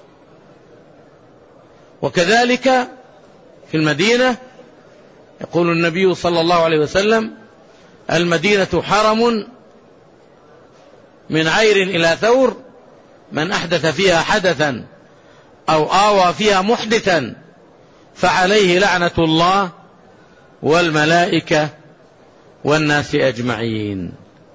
وكذلك في المدينة يقول النبي صلى الله عليه وسلم: المدينة حرم من عير إلى ثور، من أحدث فيها حدثا أو آوى فيها محدثا فعليه لعنة الله والملائكة والناس أجمعين،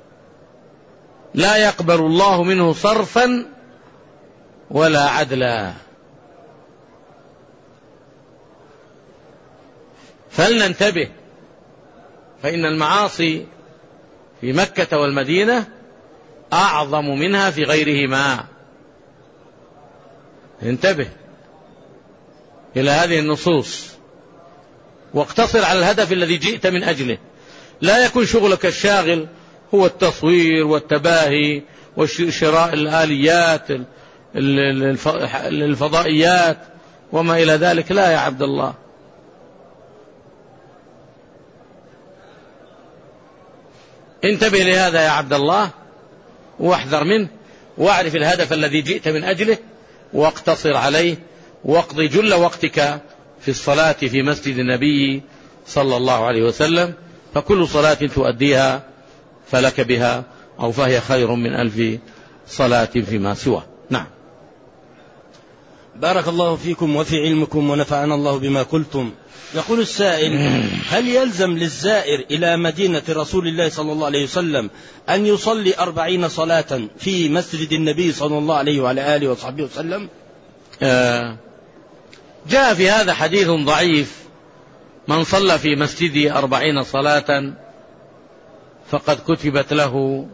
لا يقبل الله منه صرفا ولا عدلا. فلننتبه، فإن المعاصي في مكة والمدينة أعظم منها في غيرهما. انتبه إلى هذه النصوص واقتصر على الهدف الذي جئت من أجله. لا يكون شغلك الشاغل هو التصوير والتباهي وشراء الآليات الفضائيات وما إلى ذلك. لا يا عبد الله، انتبه لهذا يا عبد الله واحذر منه، واعرف الهدف الذي جئت من أجله واقتصر عليه، واقضي جل وقتك في الصلاة في مسجد النبي صلى الله عليه وسلم، فكل صلاة تؤديها فلك بها أو فهي خير من ألف صلاة فيما سواه. نعم. بارك الله فيكم وفي علمكم ونفعنا الله بما قلتم. يقول السائل: هل يلزم للزائر إلى مدينة رسول الله صلى الله عليه وسلم أن يصلي أربعين صلاة في مسجد النبي صلى الله عليه وعلى آله وصحبه وسلم؟ آه جاء في هذا حديث ضعيف: من صلى في مسجدي أربعين صلاة فقد كتبت له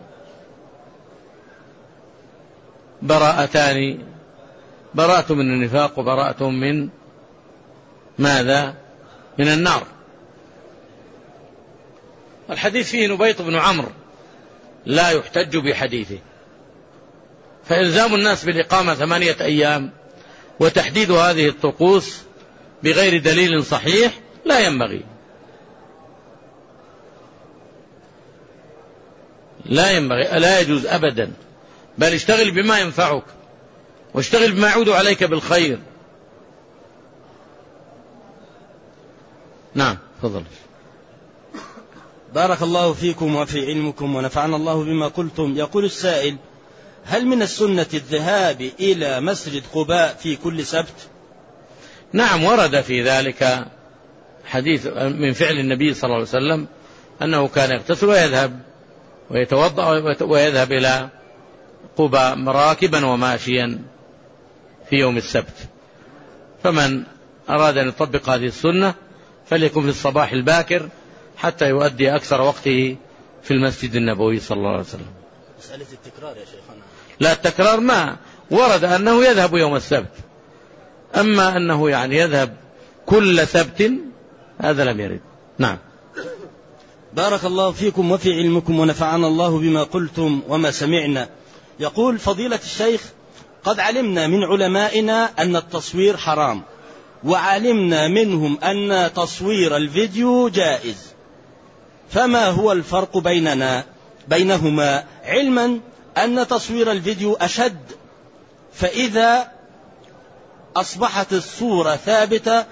براءتان، براءة من النفاق وبراءة من ماذا؟ من النار. الحديث فيه نبيط بن عمرو لا يحتج بحديثه، فإلزام الناس بالإقامة ثمانية أيام وتحديد هذه الطقوس بغير دليل صحيح لا ينبغي، لا ينبغي، لا يجوز أبدا، بل اشتغل بما ينفعك واشتغل بما يعود عليك بالخير. نعم تفضل. بارك الله فيكم وفي علمكم ونفعنا الله بما قلتم. يقول السائل: هل من السنة الذهاب إلى مسجد قباء في كل سبت؟ نعم ورد في ذلك حديث من فعل النبي صلى الله عليه وسلم أنه كان يغتسل ويذهب ويتوضأ ويذهب إلى قباء راكبا وماشيا في يوم السبت، فمن أراد أن يطبق هذه السنة فليكن في الصباح الباكر حتى يؤدي أكثر وقته في المسجد النبوي صلى الله عليه وسلم. مسألة التكرار يا شيخنا، لا التكرار ما ورد أنه يذهب يوم السبت، أما أنه يعني يذهب كل سبت هذا لم يرد. نعم. بارك الله فيكم وفي علمكم ونفعنا الله بما قلتم وما سمعنا. يقول فضيلة الشيخ: قد علمنا من علمائنا أن التصوير حرام، وعلمنا منهم أن تصوير الفيديو جائز، فما هو الفرق بيننا بينهما، علما أن تصوير الفيديو أشد، فإذا أصبحت الصورة ثابتة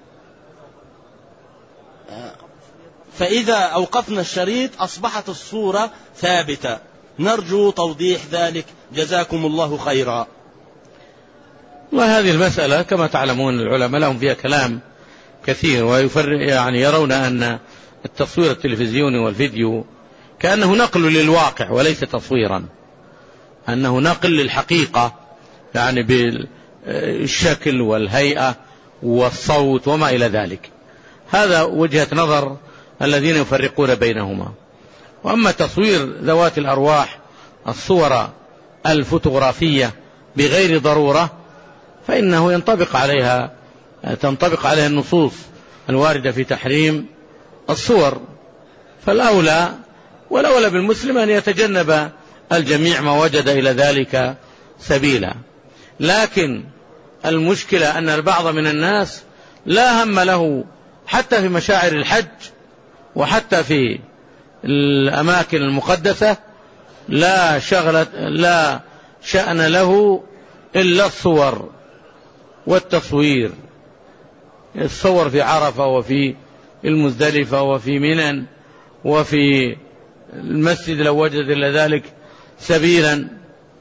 فإذا أوقفنا الشريط أصبحت الصورة ثابتة، نرجو توضيح ذلك جزاكم الله خيرا. وهذه المسألة كما تعلمون العلماء لهم فيها كلام كثير، ويفرق يعني يرون أن التصوير التلفزيوني والفيديو كأنه نقل للواقع وليس تصويرا، أنه نقل للحقيقة يعني بالشكل والهيئة والصوت وما إلى ذلك. هذا وجهة نظر الذين يفرقون بينهما. وأما تصوير ذوات الأرواح الصور الفوتوغرافية بغير ضرورة فإنه ينطبق عليها تنطبق عليها النصوص الواردة في تحريم الصور، فالأولى والأولى بالمسلم أن يتجنب الجميع ما وجد إلى ذلك سبيلا. لكن المشكلة أن البعض من الناس لا هم له حتى في مشاعر الحج وحتى في الأماكن المقدسة لا شغلة لا شأن له إلا الصور والتصوير، الصور في عرفة وفي المزدلفة وفي منى وفي المسجد لو وجد إلى ذلك سبيلا.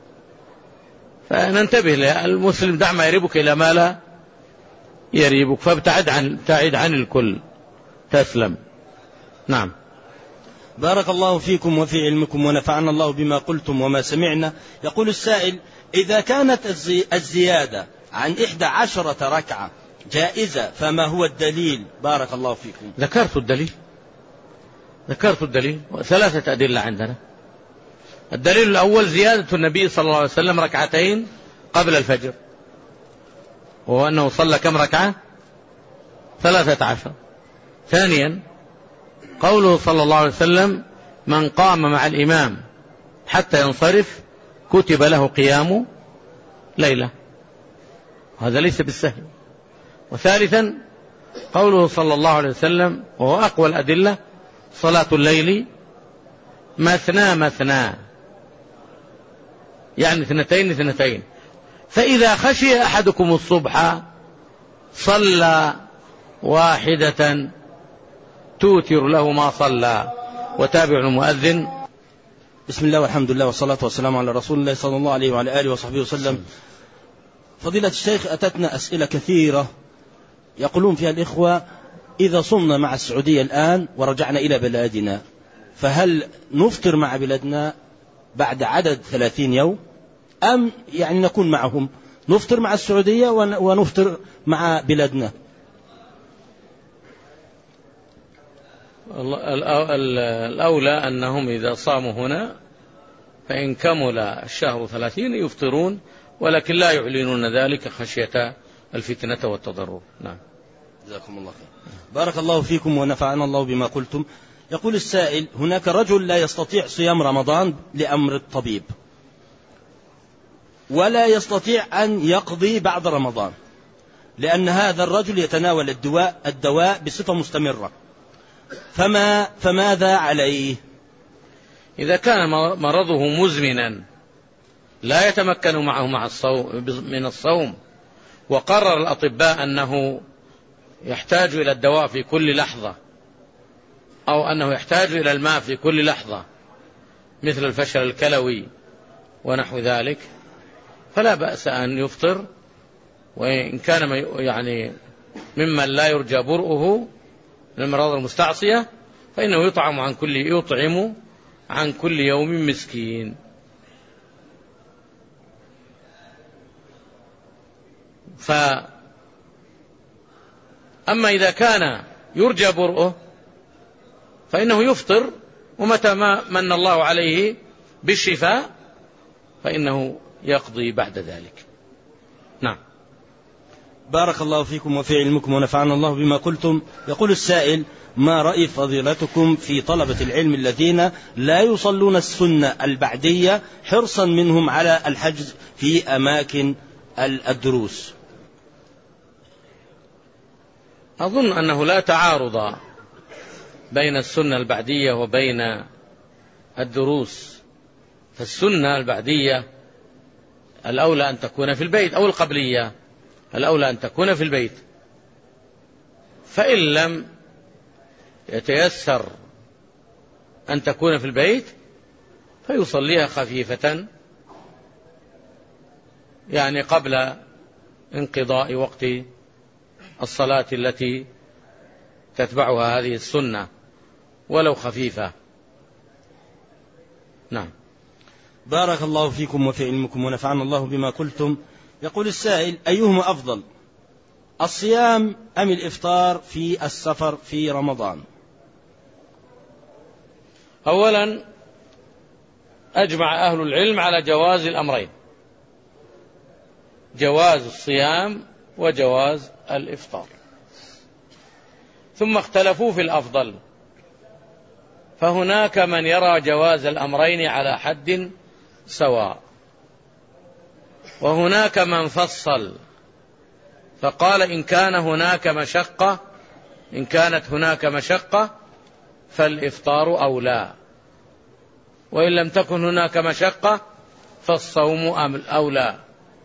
فننتبه له المسلم، دع ما يريبك إلى ما لا يريبك، فابتعد عن ابتعد عن الكل تسلم. نعم. بارك الله فيكم وفي علمكم ونفعنا الله بما قلتم وما سمعنا. يقول السائل: إذا كانت الزيادة عن إحدى عشرة ركعة جائزة فما هو الدليل؟ بارك الله فيكم. ذكرت الدليل ذكرت الدليل ثلاثة أدلة عندنا. الدليل الأول زيادة النبي صلى الله عليه وسلم ركعتين قبل الفجر، وهو أنه صلى كم ركعة؟ ثلاثة عشر. ثانيا قوله صلى الله عليه وسلم: من قام مع الإمام حتى ينصرف كتب له قيام ليلة، هذا ليس بالسهل. وثالثا قوله صلى الله عليه وسلم وهو أقوى الأدلة: صلاة الليل مثنى مثنى، يعني اثنتين اثنتين، فإذا خشي أحدكم الصبح صلى واحدة توتر له ما صلى. وتابع المؤذن. بسم الله والحمد لله والصلاة والسلام على رسول الله صلى الله عليه وعلى آله وصحبه وسلم. فضيلة الشيخ، أتتنا أسئلة كثيرة يقولون فيها الإخوة: إذا صمنا مع السعودية الآن ورجعنا إلى بلادنا فهل نفطر مع بلادنا بعد عدد ثلاثين يوم، أم يعني نكون معهم نفطر مع السعودية ونفطر مع بلادنا؟ الأولى أنهم إذا صاموا هنا فإن كمل الشهر ثلاثين يفطرون، ولكن لا يعلنون ذلك خشية الفتنة والتضرر. نعم. جزاكم الله خير. بارك الله فيكم ونفعنا الله بما قلتم. يقول السائل: هناك رجل لا يستطيع صيام رمضان لأمر الطبيب، ولا يستطيع أن يقضي بعد رمضان، لأن هذا الرجل يتناول الدواء, الدواء بصفة مستمرة، فما فماذا عليه؟ إذا كان مرضه مزمنا لا يتمكن معه مع الصوم من الصوم، وقرر الأطباء أنه يحتاج إلى الدواء في كل لحظة، أو أنه يحتاج إلى الماء في كل لحظة مثل الفشل الكلوي ونحو ذلك، فلا بأس أن يفطر. وإن كان يعني ممن لا يرجى برؤه من المراض المستعصية فإنه يطعم عن كل يطعم عن كل يوم مسكين. فأما إذا كان يرجى برؤه فإنه يفطر، ومتى ما من الله عليه بالشفاء فإنه يقضي بعد ذلك. نعم. بارك الله فيكم وفي علمكم ونفعنا الله بما قلتم. يقول السائل: ما رأي فضيلتكم في طلبة العلم الذين لا يصلون السنة البعدية حرصا منهم على الحجز في أماكن الدروس؟ أظن أنه لا تعارض بين السنة البعدية وبين الدروس، فالسنة البعدية الأولى أن تكون في البيت، أو القبلية الأولى أن تكون في البيت، فإن لم يتيسر أن تكون في البيت فيصليها خفيفة يعني قبل انقضاء وقت الصلاة التي تتبعها هذه السنة ولو خفيفة. نعم. بارك الله فيكم وفي علمكم ونفعنا الله بما قلتم. يقول السائل: أيهما أفضل، الصيام أم الإفطار في السفر في رمضان؟ أولا أجمع أهل العلم على جواز الأمرين، جواز الصيام وجواز الإفطار، ثم اختلفوا في الأفضل، فهناك من يرى جواز الأمرين على حد سواء، وهناك من فصل فقال إن كان هناك مشقة إن كانت هناك مشقة فالإفطار أولى، وإن لم تكن هناك مشقة فالصوم أولى.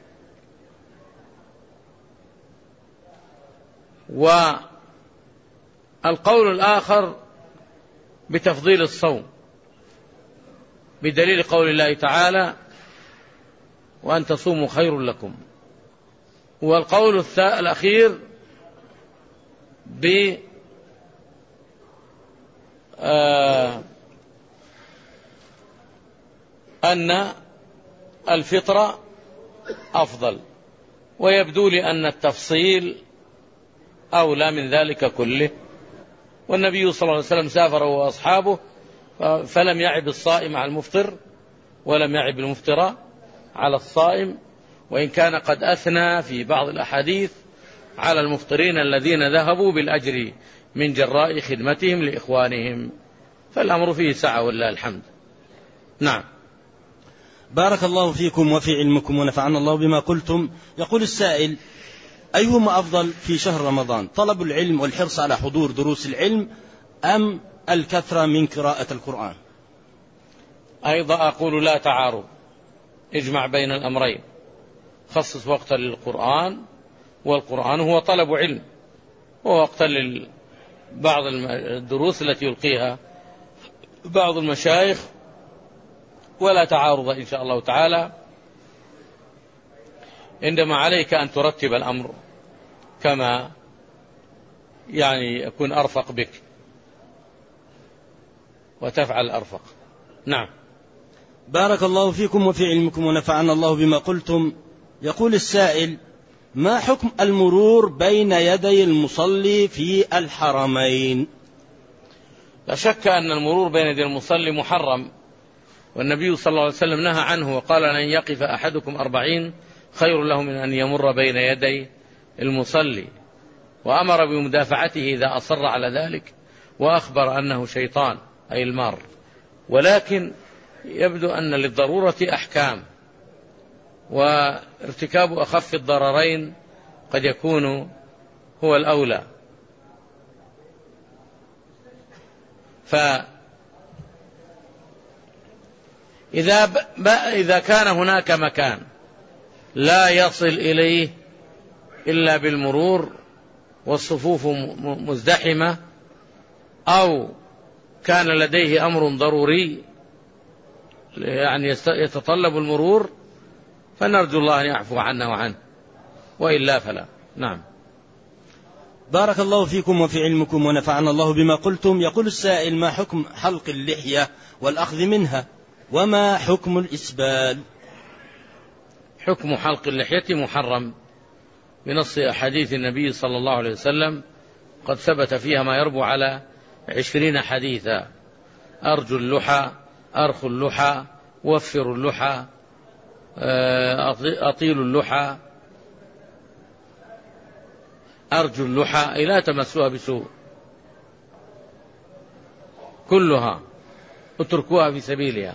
والقول الآخر بتفضيل الصوم بدليل قول الله تعالى: وأن تصوموا خير لكم. والقول الأخير ب أن الفطر أفضل، ويبدو لي أن التفصيل أولى من ذلك كله. والنبي صلى الله عليه وسلم سافر وأصحابه فلم يعب الصائم على المفطر ولم يعب المفطر على الصائم، وإن كان قد أثنى في بعض الأحاديث على المفطرين الذين ذهبوا بالأجر من جراء خدمتهم لإخوانهم، فالأمر فيه سعة ولله الحمد. نعم. بارك الله فيكم وفي علمكم ونفعنا الله بما قلتم. يقول السائل: أيهما أفضل في شهر رمضان، طلب العلم والحرص على حضور دروس العلم أم الكثرة من قراءة القرآن؟ أيضا أقول لا تعارض، اجمع بين الأمرين، خصص وقتا للقرآن، والقرآن هو طلب علم، ووقتا لبعض الدروس التي يلقيها بعض المشايخ، ولا تعارض إن شاء الله تعالى، عندما عليك أن ترتب الأمر كما يعني يكون أرفق بك وتفعل أرفق. نعم. بارك الله فيكم وفي علمكم ونفعنا الله بما قلتم. يقول السائل: ما حكم المرور بين يدي المصلي في الحرمين؟ لا شك أن المرور بين يدي المصلي محرم، والنبي صلى الله عليه وسلم نهى عنه وقال: أن يقف أحدكم أربعين خير له من أن يمر بين يدي المصلي، وأمر بمدافعته إذا أصر على ذلك، وأخبر أنه شيطان أي المار، ولكن يبدو أن للضرورة أحكام، وارتكاب أخف الضررين قد يكون هو الأولى. فإذا إذا كان هناك مكان لا يصل إليه إلا بالمرور والصفوف مزدحمة، أو كان لديه أمر ضروري يعني يتطلب المرور، فنرجو الله أن يعفو عنا وعنه، وإلا فلا. نعم. بارك الله فيكم وفي علمكم ونفعنا الله بما قلتم. يقول السائل: ما حكم حلق اللحية والأخذ منها، وما حكم الإسبال؟ حكم حلق اللحية محرم بنص أحاديث النبي صلى الله عليه وسلم، قد ثبت فيها ما يربو على عشرين حديثا: أرجو اللحى، أرخوا اللحى، وفروا اللحى، أطيلوا اللحى، أرجو اللحى، أي لا تمسوها بسوء، كلها اتركوها في سبيلها.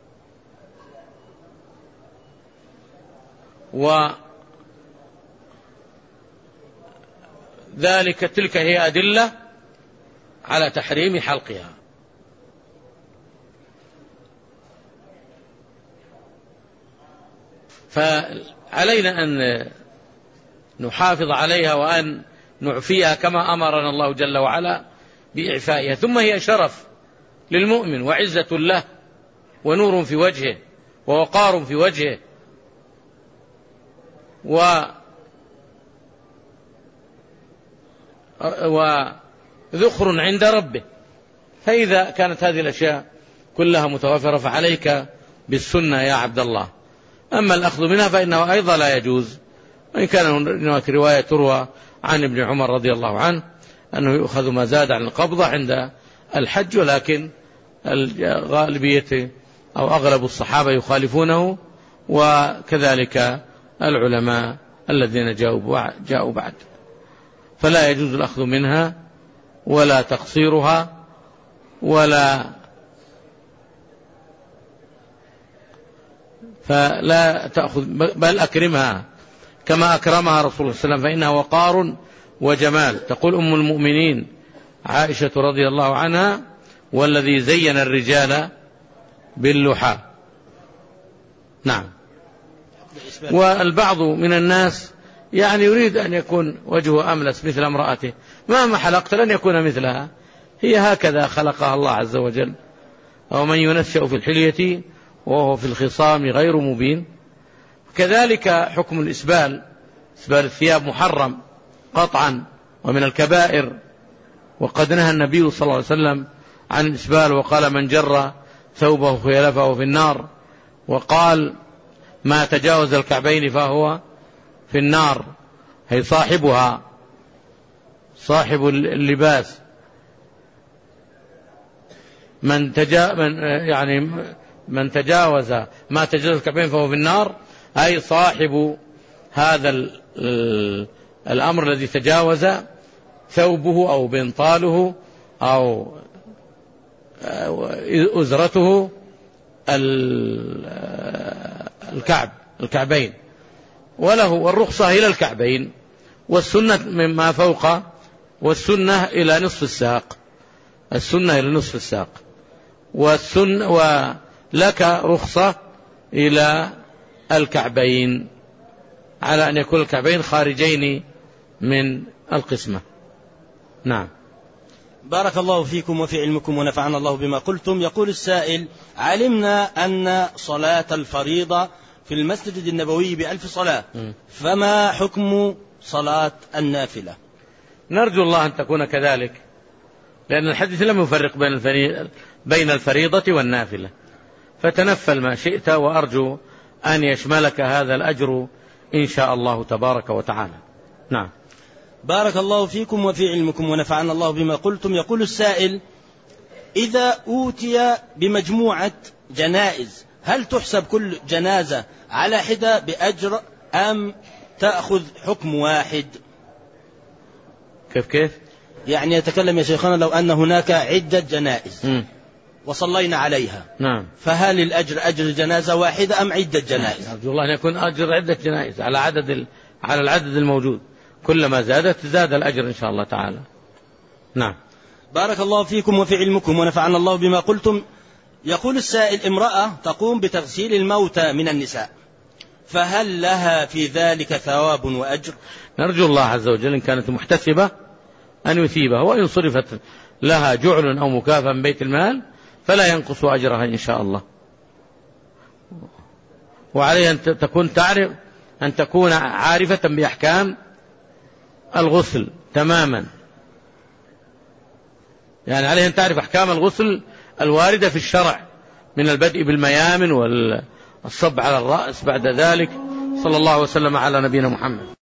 وذلك تلك هي أدلة على تحريم حلقها. فعلينا أن نحافظ عليها وأن نعفيها كما أمرنا الله جل وعلا بإعفائها. ثم هي شرف للمؤمن وعزة له ونور في وجهه ووقار في وجهه و وذخر عند ربه. فإذا كانت هذه الأشياء كلها متوافرة فعليك بالسنة يا عبد الله. أما الأخذ منها فإنه أيضا لا يجوز، وإن كان هناك رواية تروى عن ابن عمر رضي الله عنه أنه يؤخذ ما زاد عن القبضة عند الحج، ولكن الغالبية أو أغلب الصحابة يخالفونه، وكذلك العلماء الذين جاءوا بعد. فلا يجوز الأخذ منها ولا تقصيرها ولا فلا تأخذ، بل أكرمها كما أكرمها رسول الله صلى الله عليه وسلم، فإنها وقار وجمال. تقول أم المؤمنين عائشة رضي الله عنها: والذي زين الرجال باللحى. نعم. والبعض من الناس يعني يريد أن يكون وجهه أملس مثل امرأته، مهما حلقت لن يكون مثلها، هي هكذا خلقها الله عز وجل. ومن ينشأ في الحلية وهو في الخصام غير مبين. كذلك حكم الإسبال، إسبال الثياب محرم قطعا ومن الكبائر، وقد نهى النبي صلى الله عليه وسلم عن الإسبال، وقال: من جر ثوبه خيلفه في النار، وقال: ما تجاوز الكعبين فهو في النار، هي صاحبها صاحب اللباس. من, تجا من يعني من تجاوز ما تجاوز الكعبين فهو في النار، أي صاحب هذا الأمر الذي تجاوز ثوبه أو بنطاله أو أزرته الكعب الكعبين، وله والرخصة إلى الكعبين، والسنة مما فوق، والسنة إلى نصف الساق، السنة إلى نصف الساق، والسنة ولك رخصة إلى الكعبين، على أن يكون الكعبين خارجين من القسمة. نعم. بارك الله فيكم وفي علمكم ونفعنا الله بما قلتم. يقول السائل: علمنا أن صلاة الفريضة في المسجد النبوي بألف صلاة، فما حكم صلاة النافلة؟ نرجو الله أن تكون كذلك، لأن الحديث لم يفرق بين الفريضة والنافلة، فتنفل ما شئت، وأرجو أن يشملك هذا الأجر إن شاء الله تبارك وتعالى. نعم. بارك الله فيكم وفي علمكم ونفعنا الله بما قلتم. يقول السائل: إذا أوتي بمجموعة جنائز هل تحسب كل جنازة على حدة بأجر أم تأخذ حكم واحد؟ كيف كيف؟ يعني يتكلم يا شيخنا لو أن هناك عدة جنائز م. وصلينا عليها، نعم، فهل الأجر أجر جنازة واحدة أم عدة جنائز؟ أرجو الله أن يكون أجر عدة جنائز على عدد ال... على العدد الموجود، كلما زادت زاد الأجر إن شاء الله تعالى. نعم. بارك الله فيكم وفي علمكم ونفعنا الله بما قلتم. يقول السائل: امرأة تقوم بتغسيل الموتى من النساء، فهل لها في ذلك ثواب وأجر؟ نرجو الله عز وجل إن كانت محتسبة أن يثيبها، وإن صرفت لها جعل أو مكافأة من بيت المال فلا ينقص أجرها إن شاء الله. وعليها أن تكون تعرف أن تكون عارفة بأحكام الغسل تماما، يعني عليها أن تعرف أحكام الغسل الواردة في الشرع من البدء بالميامن والصب على الرأس بعد ذلك. صلى الله وسلم على نبينا محمد.